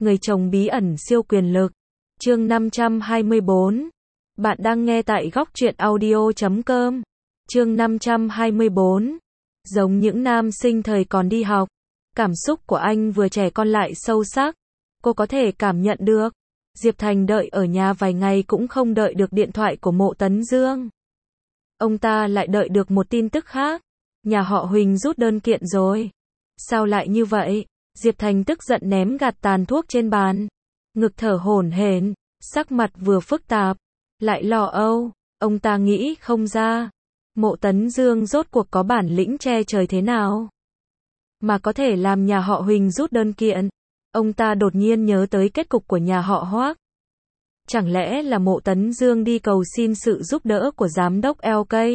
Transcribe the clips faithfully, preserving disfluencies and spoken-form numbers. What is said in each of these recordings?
Người chồng bí ẩn siêu quyền lực. Chương năm trăm hai mươi bốn. Bạn đang nghe tại góc truyện audio chấm com. Chương năm trăm hai mươi bốn. Giống những nam sinh thời còn đi học, cảm xúc của anh vừa trẻ con lại sâu sắc. Cô có thể cảm nhận được. Diệp Thành đợi ở nhà vài ngày cũng không đợi được điện thoại của Mộ Tấn Dương. Ông ta lại đợi được một tin tức khác. Nhà họ Huỳnh rút đơn kiện rồi. Sao lại như vậy? Diệp Thành tức giận ném gạt tàn thuốc trên bàn. Ngực thở hổn hển, sắc mặt vừa phức tạp, lại lo âu. Ông ta nghĩ không ra. Mộ Tấn Dương rốt cuộc có bản lĩnh che trời thế nào mà có thể làm nhà họ Huỳnh rút đơn kiện. Ông ta đột nhiên nhớ tới kết cục của nhà họ Hoác. Chẳng lẽ là Mộ Tấn Dương đi cầu xin sự giúp đỡ của giám đốc lờ ca?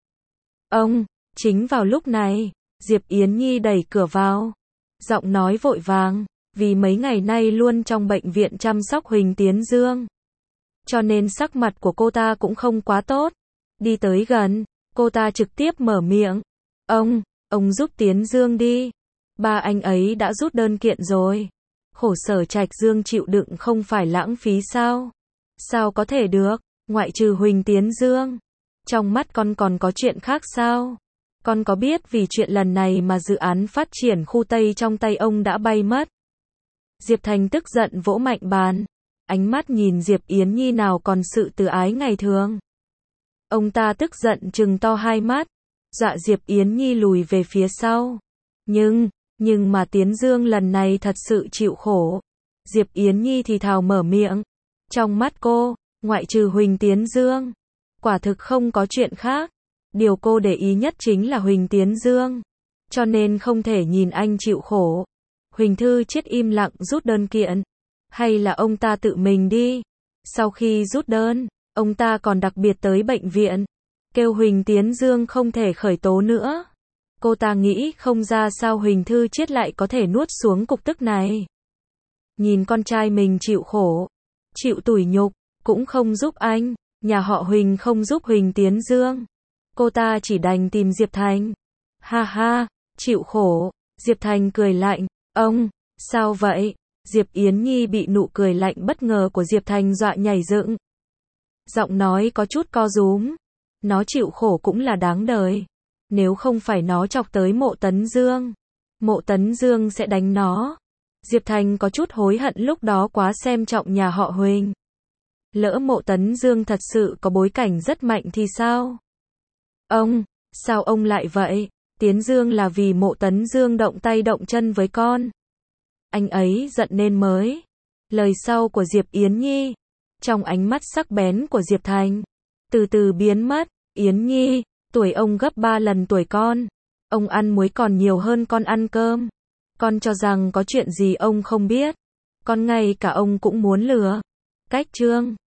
Ông, chính vào lúc này, Diệp Yến Nhi đẩy cửa vào. Giọng nói vội vàng, vì mấy ngày nay luôn trong bệnh viện chăm sóc Huỳnh Tiến Dương. Cho nên sắc mặt của cô ta cũng không quá tốt. Đi tới gần, cô ta trực tiếp mở miệng. Ông, ông giúp Tiến Dương đi. Ba anh ấy đã rút đơn kiện rồi. Khổ sở Trạch Dương chịu đựng không phải lãng phí sao? Sao có thể được, ngoại trừ Huỳnh Tiến Dương. Trong mắt con còn có chuyện khác sao? Con có biết vì chuyện lần này mà dự án phát triển khu Tây trong tay ông đã bay mất? Diệp Thành tức giận vỗ mạnh bàn. Ánh mắt nhìn Diệp Yến Nhi nào còn sự từ ái ngày thường. Ông ta tức giận trừng to hai mắt, dọa Diệp Yến Nhi lùi về phía sau. Nhưng, nhưng mà Tiến Dương lần này thật sự chịu khổ. Diệp Yến Nhi thì thào mở miệng. Trong mắt cô, ngoại trừ Huỳnh Tiến Dương, quả thực không có chuyện khác. Điều cô để ý nhất chính là Huỳnh Tiến Dương. Cho nên không thể nhìn anh chịu khổ. Huỳnh Thư Chiết im lặng rút đơn kiện. Hay là ông ta tự mình đi? Sau khi rút đơn, ông ta còn đặc biệt tới bệnh viện, kêu Huỳnh Tiến Dương không thể khởi tố nữa. Cô ta nghĩ không ra sao Huỳnh Thư Chiết lại có thể nuốt xuống cục tức này. Nhìn con trai mình chịu khổ, chịu tủi nhục, cũng không giúp anh. Nhà họ Huỳnh không giúp Huỳnh Tiến Dương. Cô ta chỉ đành tìm Diệp Thành. Ha ha, chịu khổ. Diệp Thành cười lạnh. Ông, sao vậy? Diệp Yến Nhi bị nụ cười lạnh bất ngờ của Diệp Thành dọa nhảy dựng. Giọng nói có chút co rúm. Nó chịu khổ cũng là đáng đời. Nếu không phải nó chọc tới Mộ Tấn Dương, Mộ Tấn Dương sẽ đánh nó. Diệp Thành có chút hối hận lúc đó quá xem trọng nhà họ Huỳnh. Lỡ Mộ Tấn Dương thật sự có bối cảnh rất mạnh thì sao? Ông, sao ông lại vậy? Tiến Dương là vì Mộ Tấn Dương động tay động chân với con. Anh ấy giận nên mới. Lời sau của Diệp Yến Nhi, trong ánh mắt sắc bén của Diệp Thành, từ từ biến mất. Yến Nhi, tuổi ông gấp ba lần tuổi con. Ông ăn muối còn nhiều hơn con ăn cơm. Con cho rằng có chuyện gì ông không biết. Con ngay cả ông cũng muốn lừa. Cách Trương.